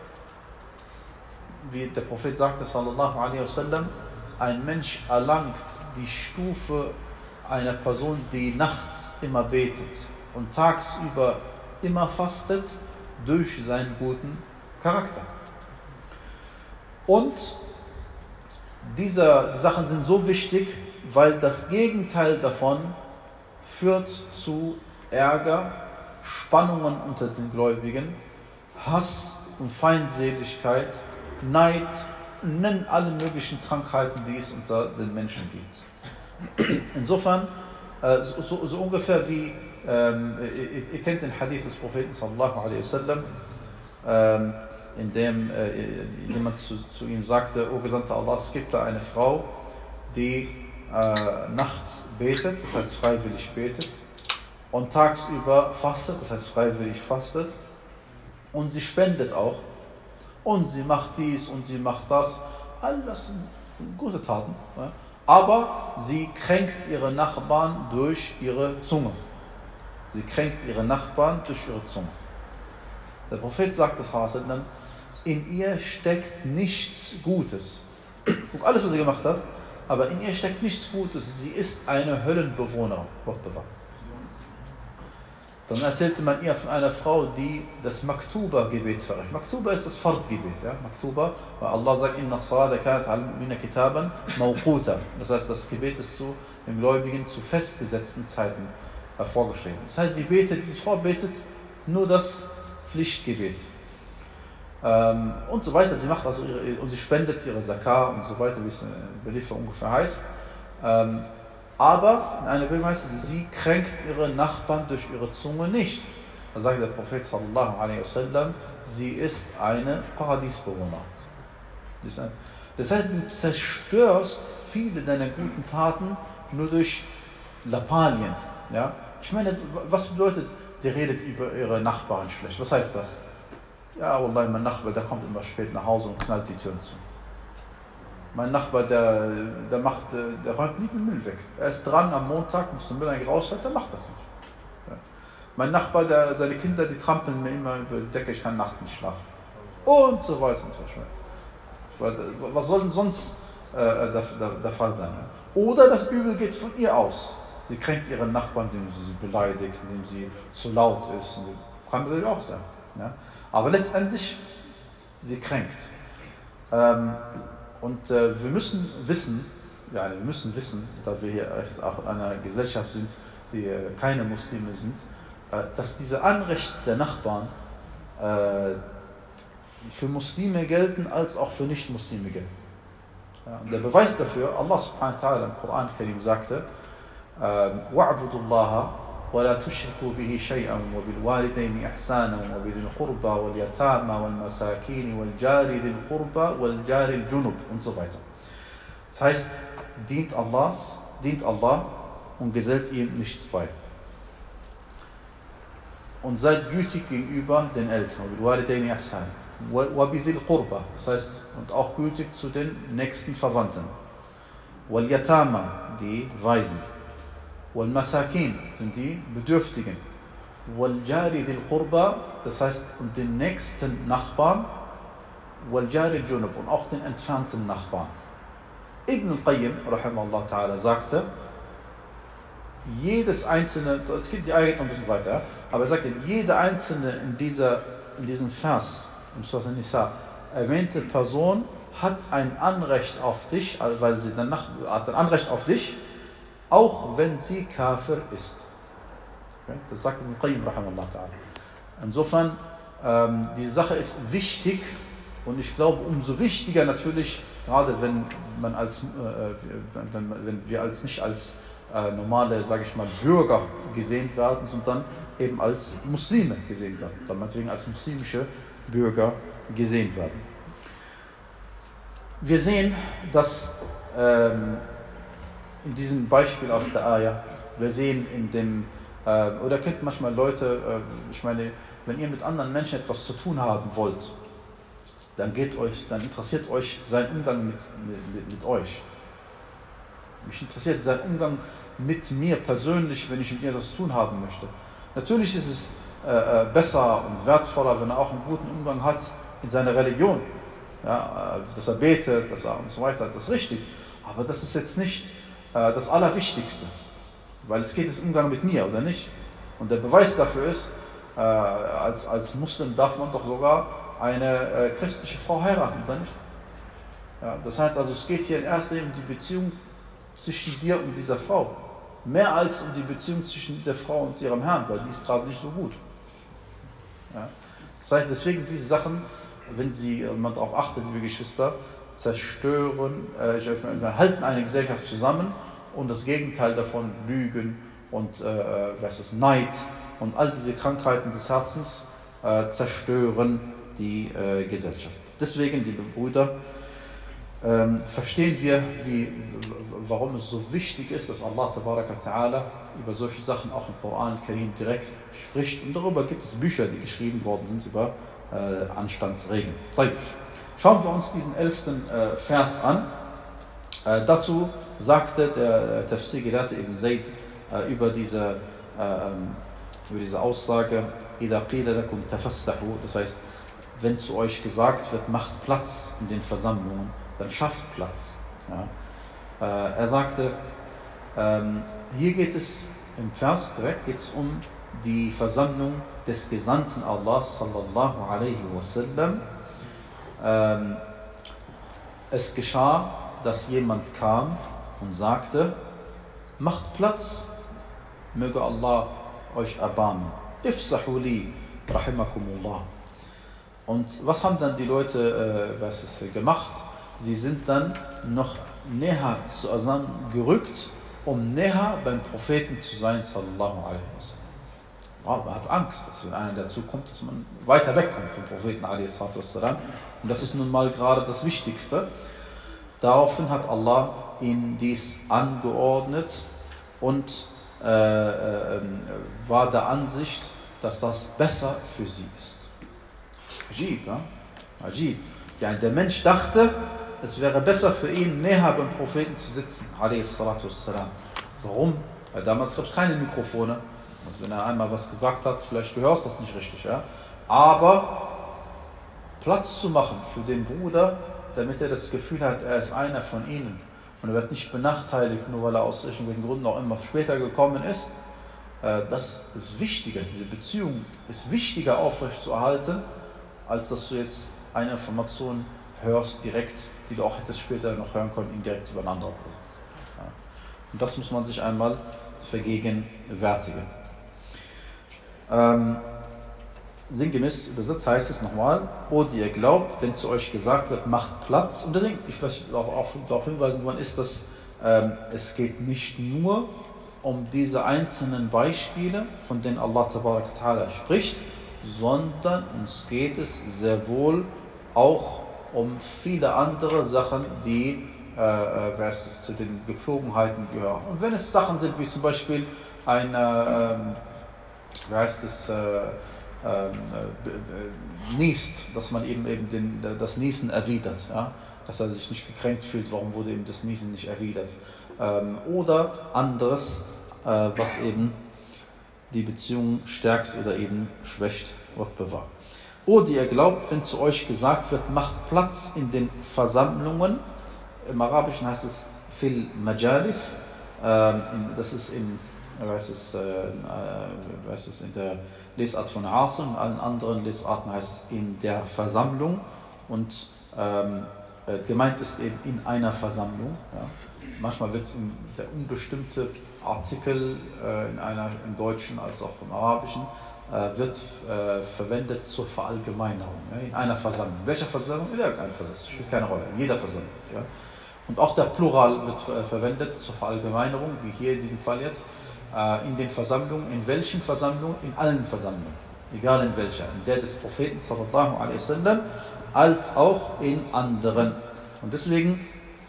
wie der Prophet sagte, sallallahu alaihi wasallam, ein Mensch erlangt die Stufe einer Person, die nachts immer betet und tagsüber immer fastet, durch seinen guten Charakter. Und diese die Sachen sind so wichtig, weil das Gegenteil davon führt zu Ärger, Spannungen unter den Gläubigen, Hass und Feindseligkeit, Neid, nennen alle möglichen Krankheiten, die es unter den Menschen gibt. Insofern, äh, so, so, so ungefähr wie, ähm, ihr, ihr kennt den Hadith des Propheten sallallahu alaihi wasallam, ähm, in dem äh, jemand zu, zu ihm sagte, O Gesandter Allah, es gibt da eine Frau, die äh, nachts betet, das heißt freiwillig betet, und tagsüber fastet, das heißt freiwillig fastet, und sie spendet auch, und sie macht dies und sie macht das, alles sind gute Taten, ja? Aber sie kränkt ihre Nachbarn durch ihre Zunge. Sie kränkt ihre Nachbarn durch ihre Zunge. Der Prophet sagt das, in ihr steckt nichts Gutes. Guck, alles, was sie gemacht hat, aber in ihr steckt nichts Gutes. Sie ist eine Höllenbewohner, Gott bewahrt. Dann erzählte man ihr von einer Frau, die das Maktuba-Gebet verrichtet. Maktuba ist das Fard-Gebet. Ja? Maktuba, weil Allah sagt, Inna as-salata kanat al-mu'minina kitaban mawquta. Das heißt, das Gebet ist zu den Gläubigen zu festgesetzten Zeiten vorgeschrieben. Das heißt, sie betet, diese Frau betet nur das Pflichtgebet. Ähm, und so weiter. Sie macht also ihre, und sie spendet ihre Zakah und so weiter, wie es in der Überlieferung ungefähr heißt. Ähm, aber in einer Bibel heißt es, sie kränkt ihre Nachbarn durch ihre Zunge nicht. Da sagt der Prophet sallallahu alaihi wasallam, sie ist eine Paradiesbewohner. Das heißt, du zerstörst viele deiner guten Taten nur durch Lappalien. Ja? Ich meine, was bedeutet, die redet über ihre Nachbarn schlecht? Was heißt das? Ja, Wallah, mein Nachbar, der kommt immer spät nach Hause und knallt die Türen zu. Mein Nachbar, der, der, macht, der räumt nie den Müll weg. Er ist dran am Montag, muss den Müll eigentlich raushalten, der macht das nicht. Ja. Mein Nachbar, der, seine Kinder, die trampeln mir immer über die Decke, ich kann nachts nicht schlafen. Und so weiter und so weiter. Was soll denn sonst äh, der, der, der Fall sein? Ja? Oder das Übel geht von ihr aus. Sie kränkt ihren Nachbarn, indem sie sie beleidigt, indem sie zu laut ist. Kann natürlich auch sein. Ja? Aber letztendlich, sie kränkt. Ähm, Und äh, wir müssen wissen, ja, wir müssen wissen, da wir hier auch in einer Gesellschaft sind, die äh, keine Muslime sind, äh, dass diese Anrechte der Nachbarn äh, für Muslime gelten, als auch für Nicht-Muslime gelten. Ja, und der Beweis dafür, Allah subhanahu wa ta'ala im Koran Karim sagte, وَاعْبُدُوا اللَّهَ وَلَا تُشْرِكُوا بِهِ شَيْئًا وَبِالْوَالِدَيْنِ إِحْسَانًا وَبِذِي الْقُرْبَى وَالْيَتَامَى وَالْمَسَاكِينِ وَالْجَارِ ذِي الْقُرْبَى وَالْجَارِ الْجُنُبِ und so weiter. Das heißt, dient Allahs, dient Allah und gesellt ihm nichts bei. Und seid gütig gegenüber den Eltern. وَبِالْوَالِدَيْنِ إِحْسَانًا وَبِذِي الْقُرْبَى, das heißt, und auch gütig zu den nächsten Verwandten. وَالْيَتَامَى, die Waisen. Wal-Masakin sind die Bedürftigen. Wal-Jari dil Qurba, das heißt und den nächsten Nachbarn. Wal-Jari Junub und auch den entfernten Nachbarn. Ibn al-Qayyim, rahimahullah ta'ala, sagte, jedes einzelne, es geht die Ayat noch ein bisschen weiter, aber er sagte, jede einzelne in, dieser, in diesem Vers, im Surah An-Nisa, erwähnte Person hat ein Anrecht auf dich, weil sie danach hat ein Anrecht auf dich, auch wenn sie Kafir ist. Okay? Das sagt Ibn Qayyim, rahimahullah ta'ala. Insofern, ähm, die Sache ist wichtig und ich glaube, umso wichtiger natürlich, gerade wenn man als, äh, wenn, wenn wir als nicht als äh, normale, sage ich mal, Bürger gesehen werden, sondern eben als Muslime gesehen werden, dann meinetwegen als muslimische Bürger gesehen werden. Wir sehen, dass ähm, in diesem Beispiel aus der Ayah, wir sehen in dem, äh, oder kennt manchmal Leute, äh, ich meine, wenn ihr mit anderen Menschen etwas zu tun haben wollt, dann geht euch, dann interessiert euch sein Umgang mit, mit, mit euch. Mich interessiert sein Umgang mit mir persönlich, wenn ich mit ihr etwas zu tun haben möchte. Natürlich ist es äh, besser und wertvoller, wenn er auch einen guten Umgang hat in seiner Religion. Ja, äh, dass er betet, dass er und so weiter, das ist richtig. Aber das ist jetzt nicht das Allerwichtigste, weil es geht um Umgang mit mir, oder nicht? Und der Beweis dafür ist, äh, als, als Muslim darf man doch sogar eine äh, christliche Frau heiraten, oder nicht? Ja, das heißt also, es geht hier in erster Linie um die Beziehung zwischen dir und dieser Frau. Mehr als um die Beziehung zwischen dieser Frau und ihrem Herrn, weil die ist gerade nicht so gut. Ja? Das heißt, deswegen diese Sachen, wenn sie, man darauf achtet, liebe Geschwister, zerstören, äh, halten eine Gesellschaft zusammen und das Gegenteil davon, Lügen und äh, was ist Neid und all diese Krankheiten des Herzens äh, zerstören die äh, Gesellschaft. Deswegen, liebe Brüder, ähm, verstehen wir, wie, warum es so wichtig ist, dass Allah Ta'ala über solche Sachen auch im Koran Karim direkt spricht. Und darüber gibt es Bücher, die geschrieben worden sind über äh, Anstandsregeln. Schauen wir uns diesen elften äh, Vers an. Äh, dazu sagte der Tafsir-Gelehrte Ibn Zayd äh, über, diese, äh, über diese Aussage, إِذَا قِيلَ لَكُمْ تَفَسَّحُوا, das heißt, wenn zu euch gesagt wird, macht Platz in den Versammlungen, dann schafft Platz. Ja. Äh, er sagte, ähm, hier geht es im Vers direkt geht es um die Versammlung des Gesandten Allah sallallahu alaihi wasallam. Ähm, es geschah, dass jemand kam und sagte, macht Platz, möge Allah euch erbarmen. Ifsahu li, rahimakumullah. Und was haben dann die Leute äh, was ist, gemacht? Sie sind dann noch näher zusammengerückt, um näher beim Propheten zu sein, sallallahu alaihi wasallam. Ja, man hat Angst, dass wenn einer dazu kommt, dass man weiter wegkommt vom Propheten alaihi wasallam. Und das ist nun mal gerade das Wichtigste. Daraufhin hat Allah ihnen dies angeordnet und äh, äh, war der Ansicht, dass das besser für sie ist. Ajib, ja? Ajib. Ja, der Mensch dachte, es wäre besser für ihn, näher beim Propheten zu sitzen, alaihi salatu wassalam. Warum? Weil damals gab es keine Mikrofone. Also wenn er einmal was gesagt hat, vielleicht du hörst das nicht richtig, ja? Aber Platz zu machen für den Bruder, damit er das Gefühl hat, er ist einer von ihnen und er wird nicht benachteiligt, nur weil er aus irgendwelchen Gründen auch immer später gekommen ist, das ist wichtiger, diese Beziehung ist wichtiger aufrechtzuerhalten, als dass du jetzt eine Information hörst direkt, die du auch hättest später noch hören können, indirekt über einen anderen. Ja. Und das muss man sich einmal vergegenwärtigen. Ähm, sinngemäß übersetzt heißt es nochmal, O die ihr glaubt, wenn zu euch gesagt wird, macht Platz. Und deswegen, ich möchte auch, auch darauf hinweisen wollen, ist, dass ähm, es geht nicht nur um diese einzelnen Beispiele, von denen Allah Ta'ala spricht, sondern uns geht es sehr wohl auch um viele andere Sachen, die äh, was es zu den Gepflogenheiten gehören. Und wenn es Sachen sind, wie zum Beispiel eine, ähm, wie heißt es, äh, äh, äh, niest, dass man eben, eben den, das Niesen erwidert, ja? Dass er sich nicht gekränkt fühlt, warum wurde eben das Niesen nicht erwidert. Ähm, oder anderes, äh, was eben die Beziehung stärkt oder eben schwächt, Gott bewahrt. O die ihr glaubt, wenn zu euch gesagt wird, macht Platz in den Versammlungen. Im Arabischen heißt es fil majalis, äh, das ist in, weiß es, äh, weiß es in der Lesart von Asim, in allen anderen Lesarten heißt es in der Versammlung und ähm, äh, gemeint ist eben in einer Versammlung. Ja. Manchmal wird es in der unbestimmte Artikel äh, in einer, im Deutschen als auch im Arabischen äh, wird äh, verwendet zur Verallgemeinerung, ja, in einer Versammlung. Welcher Versammlung? In irgendeiner Versammlung, das spielt keine Rolle, in jeder Versammlung. Ja. Und auch der Plural wird äh, verwendet zur Verallgemeinerung, wie hier in diesem Fall jetzt, äh, in den Versammlungen. In welchen Versammlungen? In allen Versammlungen, egal in welcher. In der des Propheten sallallahu alaihi wasallam, als auch in anderen. Und deswegen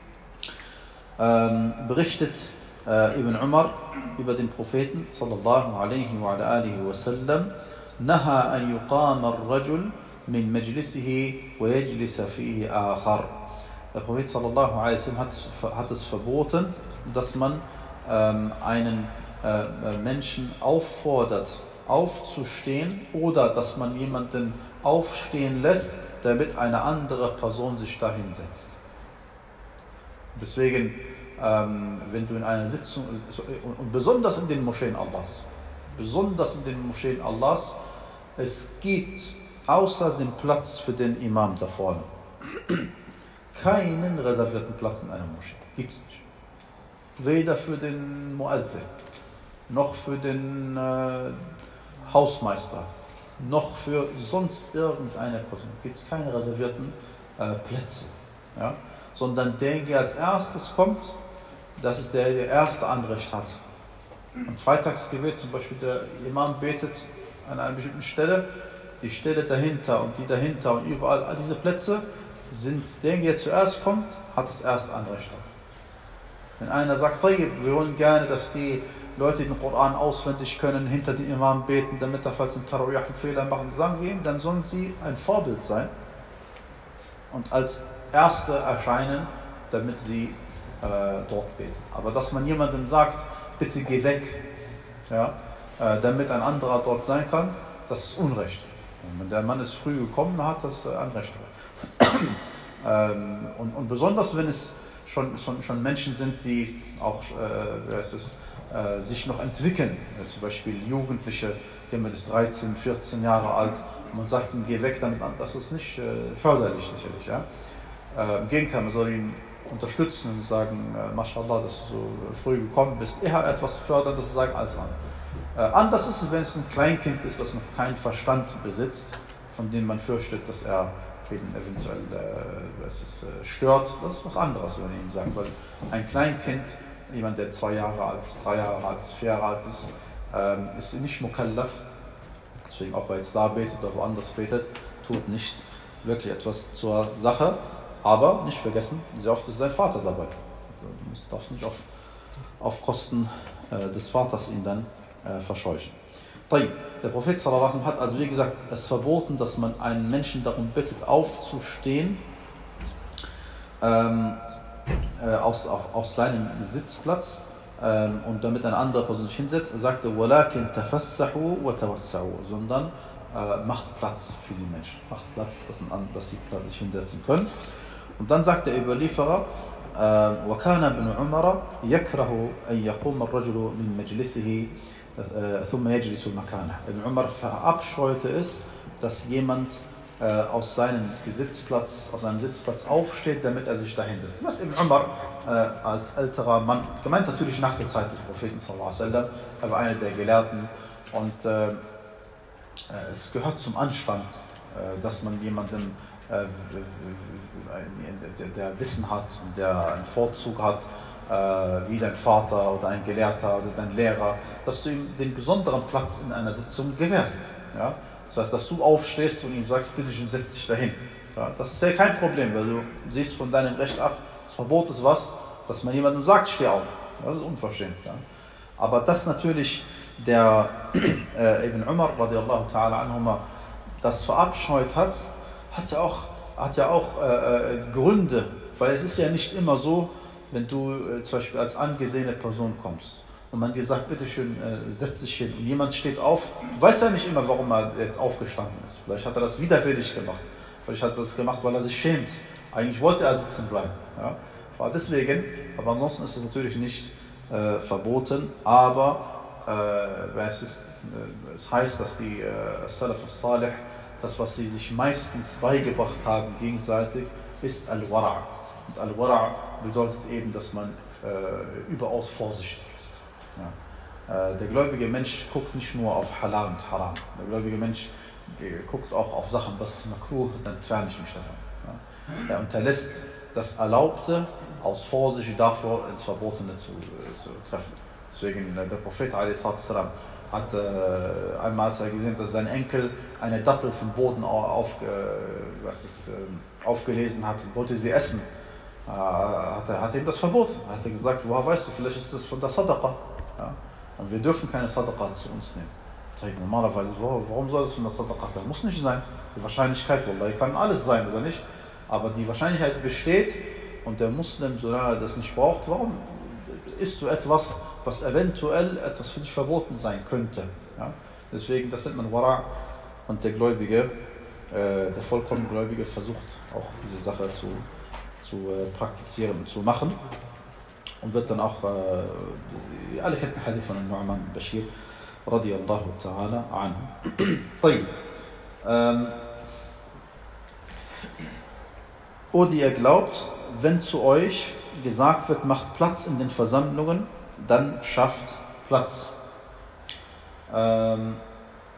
ähm, berichtet äh, Ibn Umar über den Propheten sallallahu alaihi wa alihi wasallam, naha an yuqama ar-rajul min majlisihi wa yajlisa fihi akhar. Der Prophet sallallahu alaihi wasallam hat, hat es verboten, dass man ähm, einen äh, Menschen auffordert, aufzustehen oder dass man jemanden aufstehen lässt, damit eine andere Person sich dahin setzt. Deswegen, ähm, wenn du in einer Sitzung, und, und besonders in den Moscheen Allahs, besonders in den Moscheen Allahs, es gibt außer dem Platz für den Imam da vorne keinen reservierten Platz in einer Moschee. Gibt es nicht. Weder für den Muazzin, noch für den äh, Hausmeister, noch für sonst irgendeine Person. Gibt es keine reservierten äh, Plätze. Ja? Sondern der, der als erstes kommt, das ist der, der erste Anrecht hat. Am Freitagsgebet zum Beispiel, der Imam betet an einer bestimmten Stelle, die Stelle dahinter und die dahinter und überall, all diese Plätze sind, derjenige, der zuerst kommt, hat das erste Anrecht. Wenn einer sagt, wir wollen gerne, dass die Leute den Koran auswendig können, hinter den Imam beten, damit er falls im Tarawih einen Fehler machen, sagen wir ihm, dann sollen sie ein Vorbild sein und als Erste erscheinen, damit sie äh, dort beten. Aber dass man jemandem sagt, bitte geh weg, ja, äh, damit ein anderer dort sein kann, das ist Unrecht. Und wenn der Mann ist früh gekommen, hat das äh, Anrecht. ähm, und, und besonders, wenn es schon, schon, schon Menschen sind, die auch äh, wer ist es, äh, sich noch entwickeln, ja, zum Beispiel Jugendliche, jemand ist dreizehn, vierzehn Jahre alt, und man sagt ihm, geh weg, damit man, das ist nicht äh, förderlich sicherlich. Ja? Äh, Im Gegenteil, man soll ihn unterstützen und sagen, äh, Mashallah, dass du so früh gekommen bist, eher etwas fördern, das sagen als an. Äh, anders ist es, wenn es ein Kleinkind ist, das noch keinen Verstand besitzt, von dem man fürchtet, dass er eben eventuell äh, es ist, äh, stört. Das ist was anderes, wenn ich ihm sage, weil ein Kleinkind, jemand, der zwei Jahre alt ist, drei Jahre alt ist, vier Jahre alt ist, ähm, ist nicht mukallaf. Deswegen, ob er jetzt da betet oder woanders betet, tut nicht wirklich etwas zur Sache. Aber nicht vergessen, sehr oft ist sein Vater dabei. Also, du darfst nicht auf, auf Kosten äh, des Vaters ihn dann äh, verscheuchen. Der Prophet sallallahu alaihi wasallam hat also, wie gesagt, es verboten, dass man einen Menschen darum bittet, aufzustehen ähm, äh, aus, auf, aus seinem Sitzplatz ähm, und damit eine andere Person sich hinsetzt. Er sagte, وَلَكِنْ تَفَسَّحُوا وَتَوَسَّعُوا, sondern äh, macht Platz für die Menschen, macht Platz, dass, ein, dass sie sich hinsetzen können. Und dann sagt der Überlieferer, وَكَانَ ابْنُ عُمَرَ يَكْرَهُ أَنْ يَقُومَ الرَّجُلُ مِنْ مَجْلِسِهِ ثُمَّ يَجْلِسُ مَكَانَهُ. Ibn Umar verabscheute es, dass jemand äh, aus seinem Sitzplatz, aus seinem Sitzplatz aufsteht, damit er sich dahin setzt. Was Ibn Umar äh, als älterer Mann, gemeint natürlich nach der Zeit des Propheten sallallahu alaihi wasallam, er war einer der Gelehrten und äh, es gehört zum Anstand, äh, dass man jemandem äh, der, der Wissen hat und der einen Vorzug hat, äh, wie dein Vater oder ein Gelehrter oder dein Lehrer, dass du ihm den besonderen Platz in einer Sitzung gewährst. Ja? Das heißt, dass du aufstehst und ihm sagst, bitte schön, setz dich dahin. Ja? Das ist ja kein Problem, weil du siehst von deinem Recht ab, das Verbot ist was, dass man jemandem sagt, steh auf. Das ist unverschämt. Ja? Aber dass natürlich der äh, Ibn Umar radiallahu ta'ala anhuma das verabscheut hat, hat ja auch, hat ja auch äh, Gründe, weil es ist ja nicht immer so, wenn du äh, zum Beispiel als angesehene Person kommst und man dir sagt, bitteschön, äh, setz dich hin und jemand steht auf, weiß ja nicht immer, warum er jetzt aufgestanden ist. Vielleicht hat er das widerwillig gemacht, vielleicht hat er das gemacht, weil er sich schämt. Eigentlich wollte er sitzen bleiben. Ja? War deswegen, aber ansonsten ist es natürlich nicht äh, verboten, aber äh, es, ist, äh, es heißt, dass die äh, Salaf al-Salih, das, was sie sich meistens beigebracht haben gegenseitig, ist Al-Wara'. Und Al-Wara' bedeutet eben, dass man äh, überaus vorsichtig ist. Ja. Äh, der gläubige Mensch guckt nicht nur auf Halal und Haram. Der gläubige Mensch äh, guckt auch auf Sachen, was ist makruh, dann entferne ich mich davon. Ja. Er unterlässt das Erlaubte aus Vorsicht davor, ins Verbotene zu, äh, zu treffen. Deswegen äh, der Prophet a s. hat äh, einmal als er gesehen, dass sein Enkel eine Dattel vom Boden auf, äh, was ist, äh, aufgelesen hat und wollte sie essen. Äh, hat, er, hat ihm das verboten. Er hat gesagt, woher weißt du, vielleicht ist das von der Sadaqa. Ja? Und wir dürfen keine Sadaqa zu uns nehmen. Sag ich, normalerweise, warum soll das von der Sadaqa sein? Muss nicht sein. Die Wahrscheinlichkeit, Wallah, kann alles sein, oder nicht? Aber die Wahrscheinlichkeit besteht und der Muslim, solange er das nicht braucht, warum isst du etwas, was eventuell etwas für dich verboten sein könnte. Ja? Deswegen, das nennt man Wara', und der Gläubige, äh, der vollkommen Gläubige versucht auch diese Sache zu, zu äh, praktizieren und zu machen und wird dann auch, äh, alle kennen den Hadith von Nu'man bin Bashir radiyallahu ta'ala anhu. طيب. Ähm, O, die ihr glaubt, wenn zu euch gesagt wird, macht Platz in den Versammlungen, dann schafft Platz. Ähm,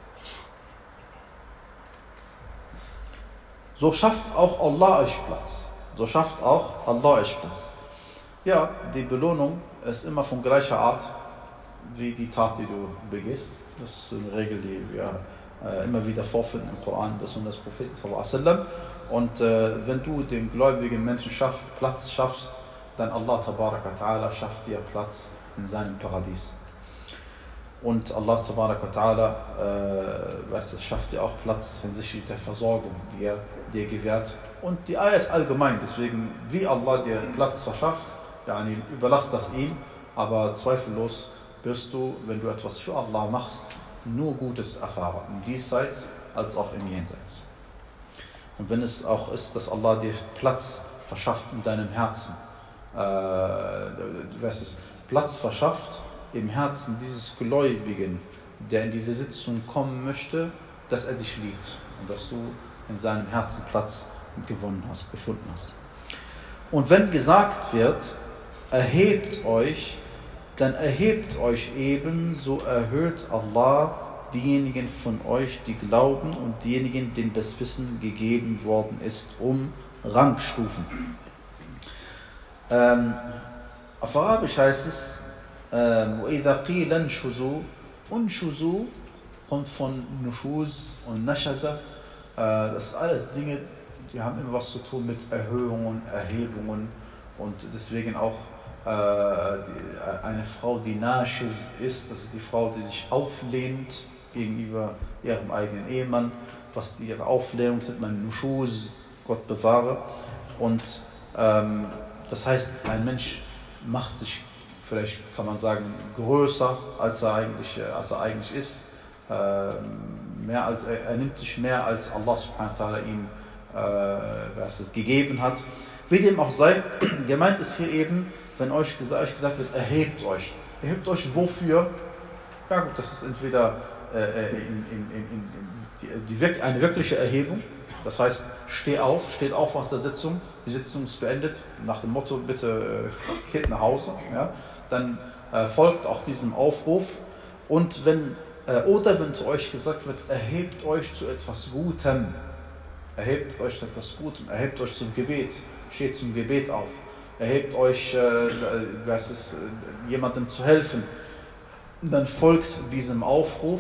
so schafft auch Allah euch Platz. So schafft auch Allah euch Platz. Ja, die Belohnung ist immer von gleicher Art wie die Tat, die du begehst. Das ist eine Regel, die wir äh, immer wieder vorfinden im Koran, das und des Propheten sallallahu alaihi wasallam. Und äh, wenn du dem gläubigen Menschen schaff, Platz schaffst, dann Allah tabaraka ta'ala schafft dir Platz in seinem Paradies. Und Allah tabaraka ta'ala äh, weißt, es schafft dir auch Platz hinsichtlich der Versorgung, die er dir gewährt. Und die Ayah ist allgemein, deswegen wie Allah dir Platz verschafft, yani, überlass das ihm, aber zweifellos wirst du, wenn du etwas für Allah machst, nur Gutes erfahren, im Diesseits als auch im Jenseits. Und wenn es auch ist, dass Allah dir Platz verschafft in deinem Herzen, äh, du weißt es, Platz verschafft im Herzen dieses Gläubigen, der in diese Sitzung kommen möchte, dass er dich liebt und dass du in seinem Herzen Platz gewonnen hast, gefunden hast. Und wenn gesagt wird, erhebt euch, dann erhebt euch eben, so erhöht Allah diejenigen von euch, die glauben und diejenigen, denen das Wissen gegeben worden ist, um Rangstufen. Ähm, auf Arabisch heißt es, وَإِذَا قِيلَ انشُزُوا Unshuzu kommt von Nushuz und Nashaza. Das sind alles Dinge, die haben immer was zu tun mit Erhöhungen, Erhebungen und deswegen auch äh, die, eine Frau, die Nashiz ist, das ist die Frau, die sich auflehnt gegenüber ihrem eigenen Ehemann, was ihre Auflehnung sind, man Nushuz, Gott bewahre. Und ähm, das heißt, ein Mensch macht sich, vielleicht kann man sagen, größer, als er eigentlich, als er eigentlich ist. Äh, mehr als, er, er nimmt sich mehr, als Allah subhanahu wa ta'ala ihm äh, was es gegeben hat. Wie dem auch sei, gemeint ist hier eben, wenn euch gesagt, euch gesagt wird, erhebt euch. Erhebt euch wofür? Ja gut, das ist entweder äh, in, in, in, in die, die, eine wirkliche Erhebung, das heißt, steh auf, steht auf nach der Sitzung, die Sitzung ist beendet, nach dem Motto, bitte äh, geht nach Hause, ja? Dann äh, folgt auch diesem Aufruf. Und wenn, äh, oder wenn zu euch gesagt wird, erhebt euch zu etwas Gutem, erhebt euch zu etwas Gutem, erhebt euch zum Gebet, steht zum Gebet auf, erhebt euch, äh, was ist, äh, jemandem zu helfen, dann folgt diesem Aufruf,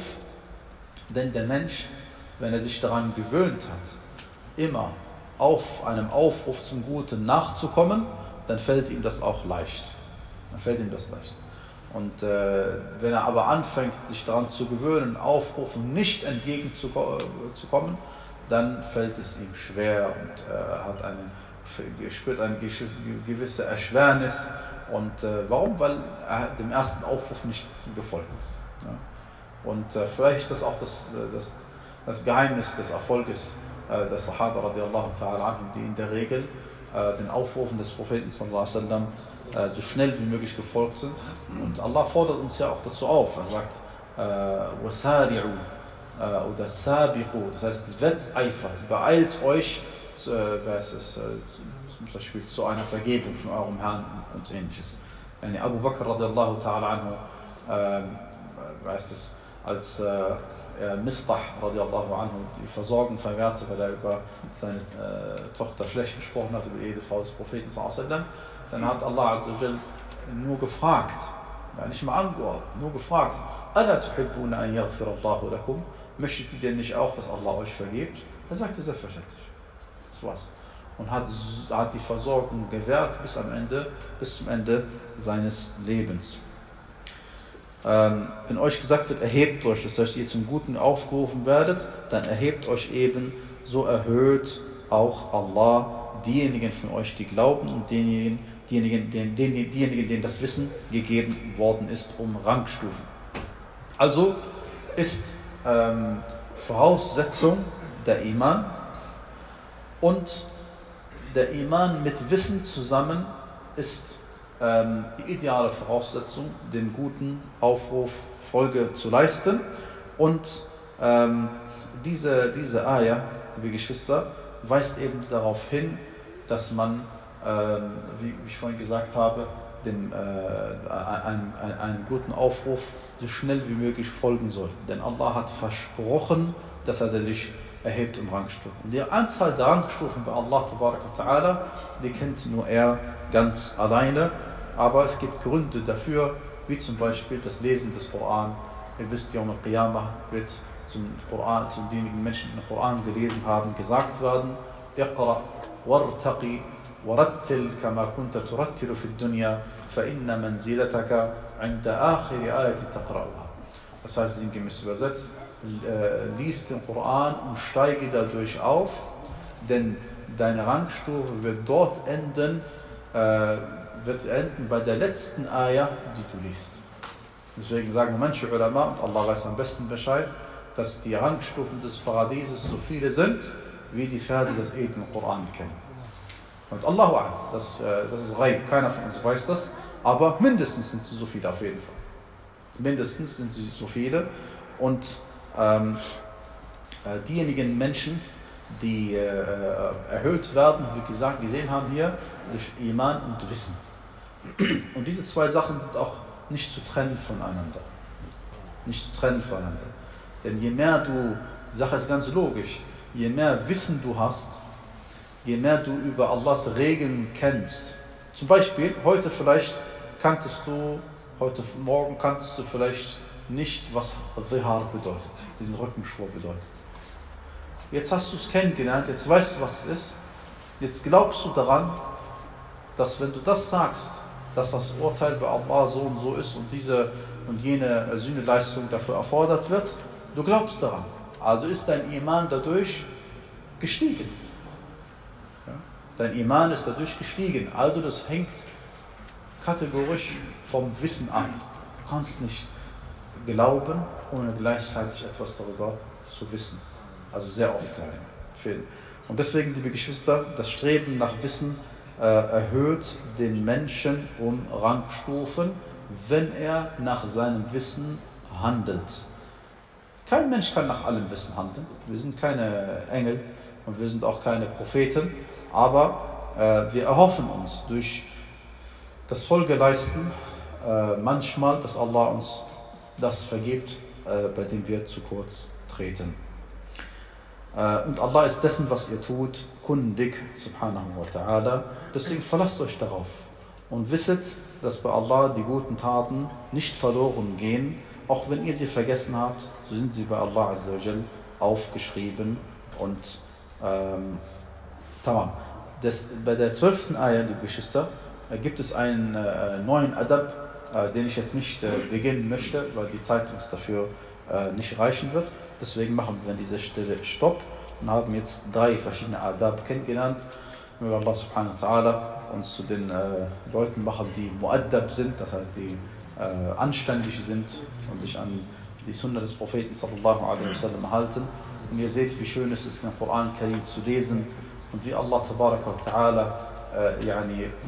denn der Mensch, wenn er sich daran gewöhnt hat, immer auf einem Aufruf zum Guten nachzukommen, dann fällt ihm das auch leicht. Dann fällt ihm das leicht. Und äh, wenn er aber anfängt, sich daran zu gewöhnen, Aufrufen nicht entgegenzukommen, dann fällt es ihm schwer und äh, hat eine, spürt eine gewisse Erschwernis. Und äh, warum? Weil er dem ersten Aufruf nicht gefolgt ist. Ja? Und äh, vielleicht ist das auch das, das, das Geheimnis des Erfolges äh, der Sahaba radiallahu ta'ala anhum, die in der Regel äh, den Aufrufen des Propheten sallallahu alaihi wasallam äh, so schnell wie möglich gefolgt sind. Und Allah fordert uns ja auch dazu auf. Er sagt, wasari'u äh, oder sabiqu, das heißt wetteifert, beeilt euch, äh, wer ist es, äh, zum Beispiel zu einer Vergebung von eurem Herrn und ähnliches. Yani Abu Bakr radiallahu ta'ala anhu, äh, weiß es, als äh, Mistah radiallahu anhu die Versorgung verwehrte, weil er über seine äh, Tochter schlecht gesprochen hat, über jede Frau des Propheten sallallahu alaihi wasallam, dann hat Allah azza wa jal nur gefragt, ja, nicht mal angeordnet, nur gefragt, Ala tuhibbuna an yaghfira Allahu lakum? Möchtet ihr denn nicht auch, dass Allah euch vergibt? Er sagte selbstverständlich. Das war's. Und hat, hat die Versorgung gewährt bis am Ende, bis zum Ende seines Lebens. Ähm, wenn euch gesagt wird, erhebt euch, das heißt, ihr zum Guten aufgerufen werdet, dann erhebt euch eben, so erhöht auch Allah diejenigen von euch, die glauben und diejenigen, diejenigen, denen, diejenigen, denen das Wissen gegeben worden ist, um Rangstufen. Also ist ähm, Voraussetzung der Iman und der Iman mit Wissen zusammen ist ähm, die ideale Voraussetzung, dem guten Aufruf Folge zu leisten. Und ähm, diese, diese Ayah, liebe Geschwister, weist eben darauf hin, dass man, ähm, wie ich vorhin gesagt habe, dem, äh, einem, einem, einem guten Aufruf so schnell wie möglich folgen soll. Denn Allah hat versprochen, dass er dich erhebt um Rangstufen. Die Anzahl der Rangstufen bei Allah Ta'ala, die kennt nur er ganz alleine, aber es gibt Gründe dafür, wie zum Beispiel das Lesen des Koran. Ihr wisst, Yawm al-Qiyamah wird zum Koran, zu denjenigen Menschen, die den Koran gelesen haben, gesagt werden: Iqra wartaqi warattil kama kunta turattilu fi dunya fa inna manzilataka 'inda akhiri ayatin taqra'uha. Das heißt, sinngemäß übersetzt, äh, lies den Koran und steige dadurch auf, denn deine Rangstufe wird dort enden, äh, wird enden bei der letzten Ayah, die du liest. Deswegen sagen manche Ulama, und Allah weiß am besten Bescheid, dass die Rangstufen des Paradieses so viele sind, wie die Verse des edlen Koran kennen. Und Allahu A'lam, das, äh, das ist Ghaib, keiner von uns weiß das, aber mindestens sind sie so viele auf jeden Fall. Mindestens sind sie so viele. Und ähm, äh, diejenigen Menschen, die äh, erhöht werden, wie wir gesagt, gesehen haben hier, durch Iman und Wissen. Und diese zwei Sachen sind auch nicht zu trennen voneinander. Nicht zu trennen voneinander. Denn je mehr du, die Sache ist ganz logisch, je mehr Wissen du hast, je mehr du über Allahs Regeln kennst. Zum Beispiel, heute vielleicht kanntest du, heute Morgen kanntest du vielleicht nicht, was Zihar bedeutet, diesen Rückenschwur bedeutet. Jetzt hast du es kennengelernt, jetzt weißt du, was es ist. Jetzt glaubst du daran, dass wenn du das sagst, dass das Urteil bei Allah so und so ist und diese und jene Sühneleistung dafür erfordert wird, du glaubst daran. Also ist dein Iman dadurch gestiegen. Ja? Dein Iman ist dadurch gestiegen. Also das hängt kategorisch vom Wissen ab. Du kannst nicht glauben, ohne gleichzeitig etwas darüber zu wissen. Also sehr oft fehlen. Und deswegen, liebe Geschwister, das Streben nach Wissen äh, erhöht den Menschen um Rangstufen, wenn er nach seinem Wissen handelt. Kein Mensch kann nach allem Wissen handeln. Wir sind keine Engel und wir sind auch keine Propheten, aber äh, wir erhoffen uns durch das Folgeleisten äh, manchmal, dass Allah uns das vergibt, äh, bei dem wir zu kurz treten. Und Allah ist dessen, was ihr tut, kundig, subhanahu wa ta'ala. Deswegen verlasst euch darauf und wisset, dass bei Allah die guten Taten nicht verloren gehen. Auch wenn ihr sie vergessen habt, so sind sie bei Allah azza wa jal aufgeschrieben. Und ähm, tamam. Das, bei der zwölften Ayah, liebe Geschwister, gibt es einen äh, neuen Adab, äh, den ich jetzt nicht äh, beginnen möchte, weil die Zeit uns dafür äh, nicht reichen wird. Deswegen machen wir an dieser Stelle Stopp und haben jetzt drei verschiedene Adab kennengelernt. Möge Allah subhanahu wa ta'ala uns zu den äh, Leuten machen, die Mu'addab sind, das heißt, die äh, anständig sind und sich an die Sunna des Propheten sallallahu alaihi wasallam halten. Und ihr seht, wie schön es ist, den Koran Karim zu lesen und wie Allah tabaraka wa ta'ala äh, yani, äh,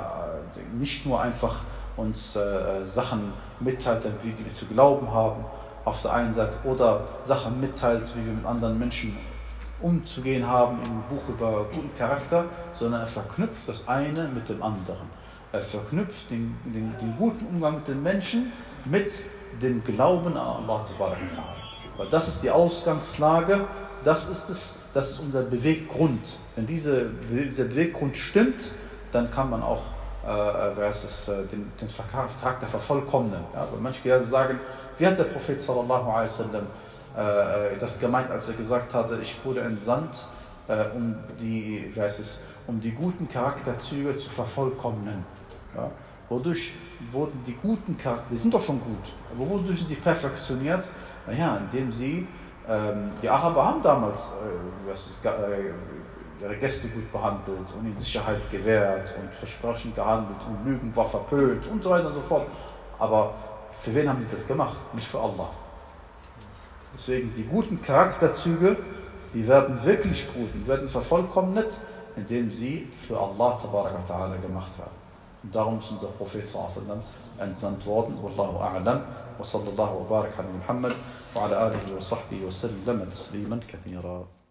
nicht nur einfach uns äh, Sachen mitteilt, wie wir zu glauben haben, auf der einen Seite, oder Sachen mitteilt, wie wir mit anderen Menschen umzugehen haben im Buch über guten Charakter, sondern er verknüpft das eine mit dem anderen. Er verknüpft den, den, den guten Umgang mit den Menschen mit dem Glauben an Allah. Weil das ist die Ausgangslage, das ist, es, das ist unser Beweggrund. Wenn diese, dieser Beweggrund stimmt, dann kann man auch äh, es, äh, den, den Charakter vervollkommnen. Ja, weil manche sagen, wie hat der Prophet sallallahu alaihi wasallam äh, das gemeint, als er gesagt hatte, ich wurde entsandt, äh, um, die, wie heißt es, um die guten Charakterzüge zu vervollkommnen. Ja? Wodurch wurden die guten Charakter, die sind doch schon gut, aber wodurch sind sie perfektioniert? Naja, indem sie, ähm, die Araber haben damals äh, was ist, äh, ihre Gäste gut behandelt und ihnen Sicherheit gewährt und Versprechen gehandelt und Lügen war verpönt und so weiter und so fort. Aber für wen haben die das gemacht? Nicht für Allah. Deswegen die guten Charakterzüge, die werden wirklich gut, die werden vervollkommnet, indem sie für Allah tabaraka ta'ala gemacht werden. Und darum ist unser Prophet sallallahu alaihi wasallam entsandt worden. Wallahu a'lam. Wa sallallahu wa barak ala Muhammad wa ala alihi wa sahbihi wa sallam tasliman kathira.